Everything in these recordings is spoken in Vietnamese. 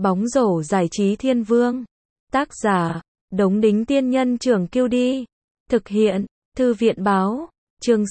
Bóng rổ giải trí thiên vương. Tác giả, Đống Đính Tiên Nhân Trưởng Kiêu Đi. Thực hiện, Thư viện Báo. Chương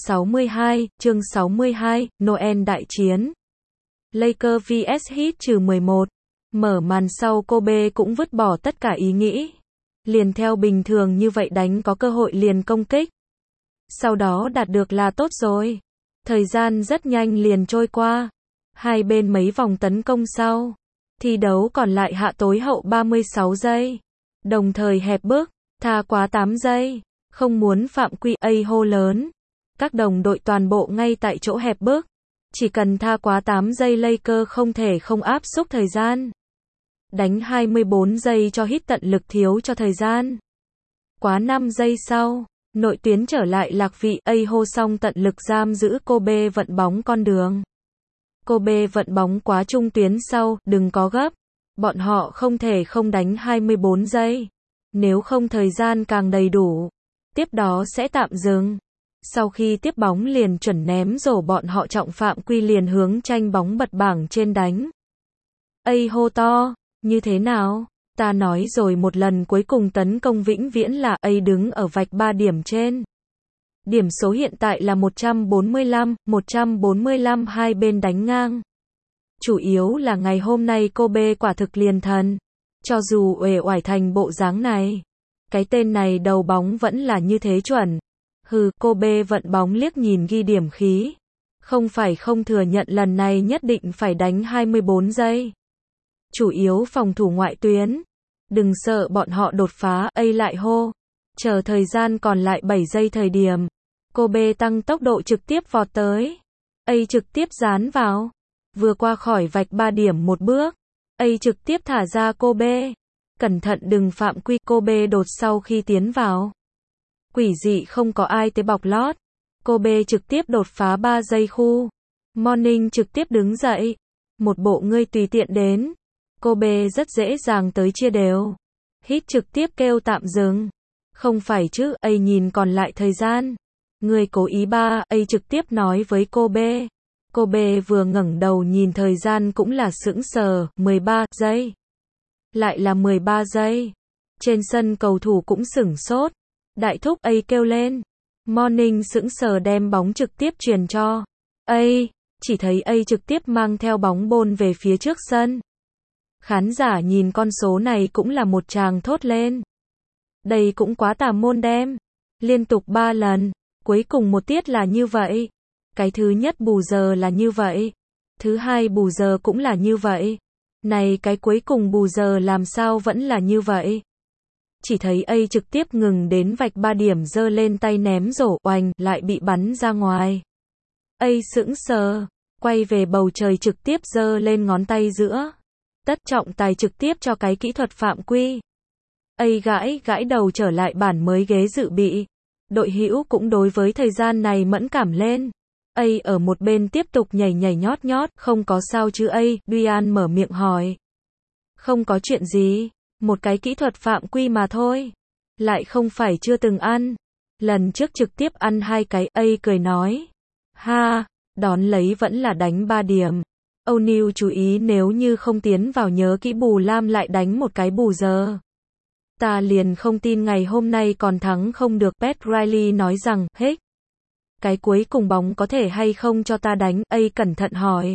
62, Noel đại chiến. Lakers vs Heat -11. Mở màn sau Kobe cũng vứt bỏ tất cả ý nghĩ. Liền theo bình thường như vậy đánh có cơ hội liền công kích. Sau đó đạt được là tốt rồi. Thời gian rất nhanh liền trôi qua. Hai bên mấy vòng tấn công sau. Thi đấu còn lại hạ tối hậu 36 giây. Đồng thời hẹp bước, tha quá 8 giây. Không muốn phạm quy A hô lớn. Các đồng đội toàn bộ ngay tại chỗ hẹp bước. Chỉ cần tha quá 8 giây Lakers không thể không áp xúc thời gian. Đánh 24 giây cho Heat tận lực thiếu cho thời gian. Quá 5 giây sau, nội tuyến trở lại lạc vị A hô xong tận lực giam giữ Kobe vận bóng con đường. Kobe vận bóng quá trung tuyến sau, đừng có gấp. Bọn họ không thể không đánh 24 giây. Nếu không thời gian càng đầy đủ. Tiếp đó sẽ tạm dừng. Sau khi tiếp bóng liền chuẩn ném rổ bọn họ trọng phạm quy liền hướng tranh bóng bật bảng trên đánh. A hô to, như thế nào? Ta nói rồi một lần cuối cùng tấn công vĩnh viễn là A đứng ở vạch 3 điểm trên. Điểm số hiện tại là 145, hai bên đánh ngang. Chủ yếu là ngày hôm nay Kobe quả thực liền thần. Cho dù uể oải thành bộ dáng này. Cái tên này đầu bóng vẫn là như thế chuẩn. Kobe vận bóng liếc nhìn ghi điểm khí. Không phải không thừa nhận lần này nhất định phải đánh 24 giây. Chủ yếu phòng thủ ngoại tuyến. Đừng sợ bọn họ đột phá, A lại hô. Chờ thời gian còn lại 7 giây thời điểm. Kobe tăng tốc độ trực tiếp vọt tới. A trực tiếp dán vào. Vừa qua khỏi vạch 3 điểm một bước. A trực tiếp thả ra Kobe. Cẩn thận đừng phạm quy, Kobe đột sau khi tiến vào. Quỷ dị không có ai tới bọc lót. Kobe trực tiếp đột phá 3 giây khu. Morning trực tiếp đứng dậy. Một bộ ngươi tùy tiện đến. Kobe rất dễ dàng tới chia đều. Heat trực tiếp kêu tạm dừng. Không phải chứ, A nhìn còn lại thời gian. Ngươi cố ý ba, A trực tiếp nói với Kobe. Kobe vừa ngẩng đầu nhìn thời gian cũng là sững sờ, 13 giây. Lại là 13 giây. Trên sân cầu thủ cũng sửng sốt. Đại thúc A kêu lên. Morning sững sờ đem bóng trực tiếp truyền cho A. Chỉ thấy A trực tiếp mang theo bóng bôn về phía trước sân. Khán giả nhìn con số này cũng là một tràng thốt lên. Đây cũng quá tà môn đem. Liên tục 3 lần. Cuối cùng một tiết là như vậy. Cái thứ nhất bù giờ là như vậy. Thứ hai bù giờ cũng là như vậy. Này cái cuối cùng bù giờ làm sao vẫn là như vậy. Chỉ thấy A trực tiếp ngừng đến vạch 3 điểm giơ lên tay ném rổ oành lại bị bắn ra ngoài. A sững sờ. Quay về bầu trời trực tiếp giơ lên ngón tay giữa. Tất trọng tài trực tiếp cho cái kỹ thuật phạm quy. A gãi đầu trở lại bản mới ghế dự bị. Đội hữu cũng đối với thời gian này mẫn cảm lên. A ở một bên tiếp tục nhảy nhót, không có sao chứ A, Duyan mở miệng hỏi. Không có chuyện gì, một cái kỹ thuật phạm quy mà thôi. Lại không phải chưa từng ăn. Lần trước trực tiếp ăn 2 cái, A cười nói. Ha, đón lấy vẫn là đánh 3 điểm. O'Neal chú ý nếu như không tiến vào nhớ kỹ bù lam lại đánh một cái bù giờ. Ta liền không tin ngày hôm nay còn thắng không được. Pat Riley nói rằng, hết. Cái cuối cùng bóng có thể hay không cho ta đánh, A cẩn thận hỏi.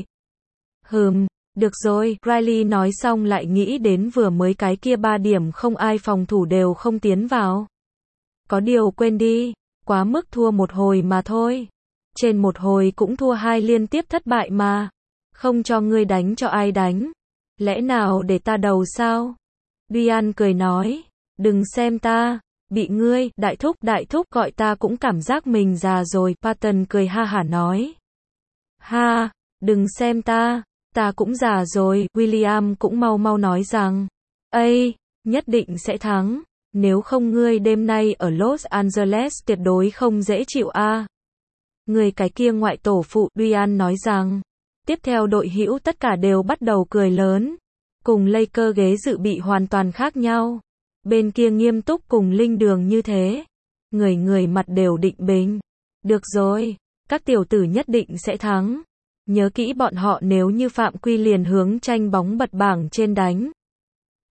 Được rồi, Riley nói xong lại nghĩ đến vừa mới cái kia 3 điểm không ai phòng thủ đều không tiến vào. Có điều quên đi, quá mức thua một hồi mà thôi. Trên một hồi cũng thua 2 liên tiếp thất bại mà. Không cho ngươi đánh cho ai đánh. Lẽ nào để ta đầu sao? Duyan cười nói, đừng xem ta. Bị ngươi, đại thúc gọi ta cũng cảm giác mình già rồi. Patton cười ha hả nói. Ha, đừng xem ta cũng già rồi. William cũng mau nói rằng. A, nhất định sẽ thắng. Nếu không ngươi đêm nay ở Los Angeles tuyệt đối không dễ chịu a. Người cái kia ngoại tổ phụ, Duyan nói rằng. Tiếp theo đội hữu tất cả đều bắt đầu cười lớn. Cùng Lakers ghế dự bị hoàn toàn khác nhau. Bên kia nghiêm túc cùng linh đường như thế. Người mặt đều định bình. Được rồi, các tiểu tử nhất định sẽ thắng. Nhớ kỹ bọn họ nếu như phạm quy liền hướng tranh bóng bật bảng trên đánh.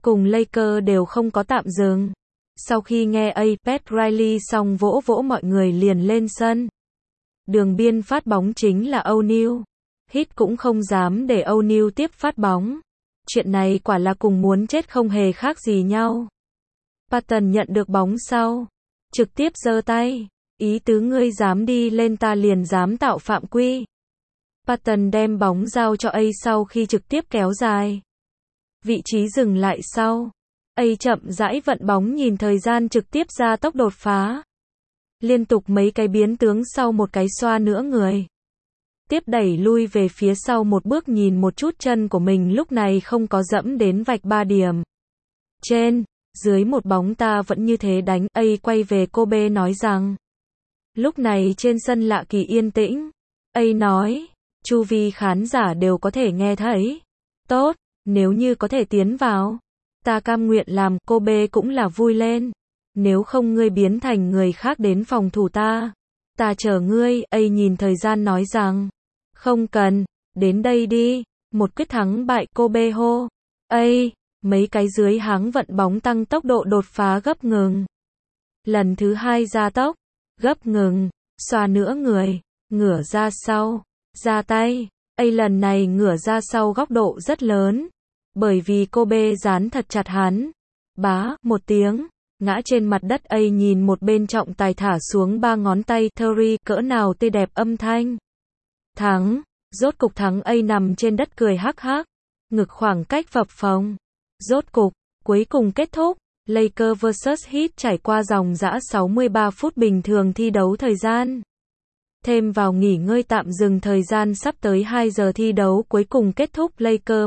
cùng Lakers đều không có tạm dừng. Sau khi nghe Pat Riley xong vỗ vỗ mọi người liền lên sân. Đường biên phát bóng chính là O'Neal. Heat cũng không dám để O'Neal tiếp phát bóng. Chuyện này quả là cùng muốn chết không hề khác gì nhau. Patton nhận được bóng sau, trực tiếp giơ tay, ý tứ ngươi dám đi lên ta liền dám tạo phạm quy. Patton đem bóng giao cho A sau khi trực tiếp kéo dài. Vị trí dừng lại sau. A chậm rãi vận bóng nhìn thời gian trực tiếp ra tốc đột phá. Liên tục mấy cái biến tướng sau một cái xoa nữa người. Tiếp đẩy lui về phía sau một bước nhìn một chút chân của mình lúc này không có dẫm đến vạch 3 điểm. Trên, dưới một bóng ta vẫn như thế đánh. A quay về Kobe nói rằng. Lúc này trên sân lạ kỳ yên tĩnh. A nói, chu vi khán giả đều có thể nghe thấy. Tốt, nếu như có thể tiến vào. Ta cam nguyện làm. Kobe cũng là vui lên. Nếu không ngươi biến thành người khác đến phòng thủ ta. Ta chờ ngươi. A nhìn thời gian nói rằng. Không cần, đến đây đi. Một quyết thắng bại Kobe hô. A, mấy cái dưới háng vận bóng tăng tốc độ đột phá gấp ngừng. Lần thứ 2 gia tốc, gấp ngừng, xoa nữa người, ngửa ra sau, ra tay. A lần này ngửa ra sau góc độ rất lớn. Bởi vì Kobe dán thật chặt hắn. Bá, một tiếng. Ngã trên mặt đất. A nhìn một bên trọng tài thả xuống 3 ngón tay. Theory cỡ nào tươi đẹp âm thanh. Thắng, rốt cục thắng. A nằm trên đất cười hắc hắc. Ngực khoảng cách phập phồng. Rốt cục, cuối cùng kết thúc. Lakers vs Heat trải qua dòng dã 63 phút bình thường thi đấu thời gian. Thêm vào nghỉ ngơi tạm dừng thời gian sắp tới 2 giờ thi đấu cuối cùng kết thúc. Lakers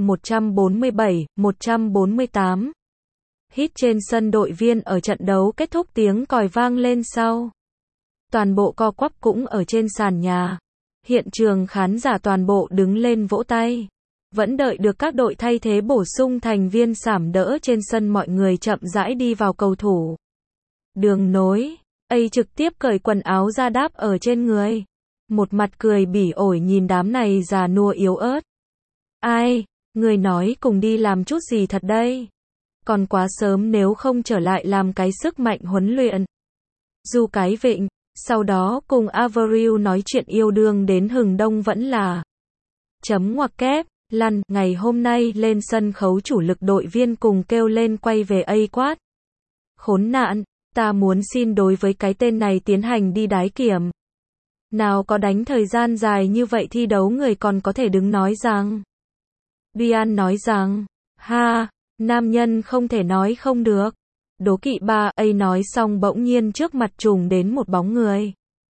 147-148. Heat trên sân đội viên ở trận đấu kết thúc tiếng còi vang lên sau. Toàn bộ co quắp cũng ở trên sàn nhà. Hiện trường khán giả toàn bộ đứng lên vỗ tay. Vẫn đợi được các đội thay thế bổ sung thành viên sảm đỡ trên sân mọi người chậm rãi đi vào cầu thủ. Đường nối, A trực tiếp cởi quần áo ra đáp ở trên người. Một mặt cười bỉ ổi nhìn đám này già nua yếu ớt. Ai, người nói cùng đi làm chút gì thật đây? Còn quá sớm nếu không trở lại làm cái sức mạnh huấn luyện. Dù cái vịnh, sau đó cùng Avril nói chuyện yêu đương đến hừng đông vẫn là. Chấm ngoặc kép. Lăn, ngày hôm nay lên sân khấu chủ lực đội viên cùng kêu lên quay về A quát. Khốn nạn, ta muốn xin đối với cái tên này tiến hành đi đái kiểm. Nào có đánh thời gian dài như vậy thi đấu người còn có thể đứng nói rằng. Dian nói rằng, ha, nam nhân không thể nói không được. Đố kỵ ba. A nói xong bỗng nhiên trước mặt trùng đến một bóng người.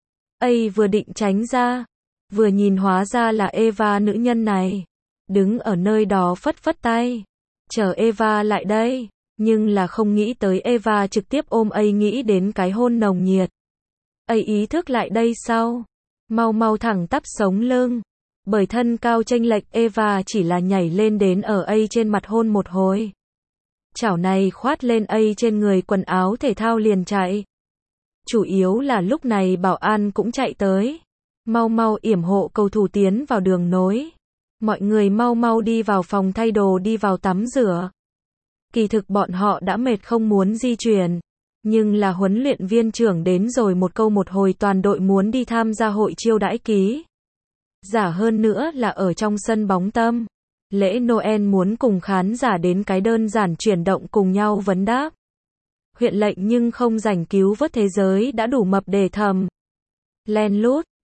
A vừa định tránh ra, vừa nhìn hóa ra là Eva nữ nhân này. Đứng ở nơi đó phất phất tay. Chờ Eva lại đây. Nhưng là không nghĩ tới Eva trực tiếp ôm A nghĩ đến cái hôn nồng nhiệt. A ý thức lại đây sau. Mau mau thẳng tắp sống lưng. Bởi thân cao chênh lệch Eva chỉ là nhảy lên đến ở A trên mặt hôn một hồi. Chảo này khoát lên A trên người quần áo thể thao liền chạy. Chủ yếu là lúc này bảo an cũng chạy tới. Mau mau yểm hộ cầu thủ tiến vào đường nối. Mọi người mau mau đi vào phòng thay đồ đi vào tắm rửa. Kỳ thực bọn họ đã mệt không muốn di chuyển. Nhưng là huấn luyện viên trưởng đến rồi một câu một hồi toàn đội muốn đi tham gia hội chiêu đãi ký. Giả hơn nữa là ở trong sân bóng Tâm. Lễ Noel muốn cùng khán giả đến cái đơn giản chuyển động cùng nhau vấn đáp. Huyện lệnh nhưng không rảnh cứu vớt thế giới đã đủ mập để thầm. Len lút.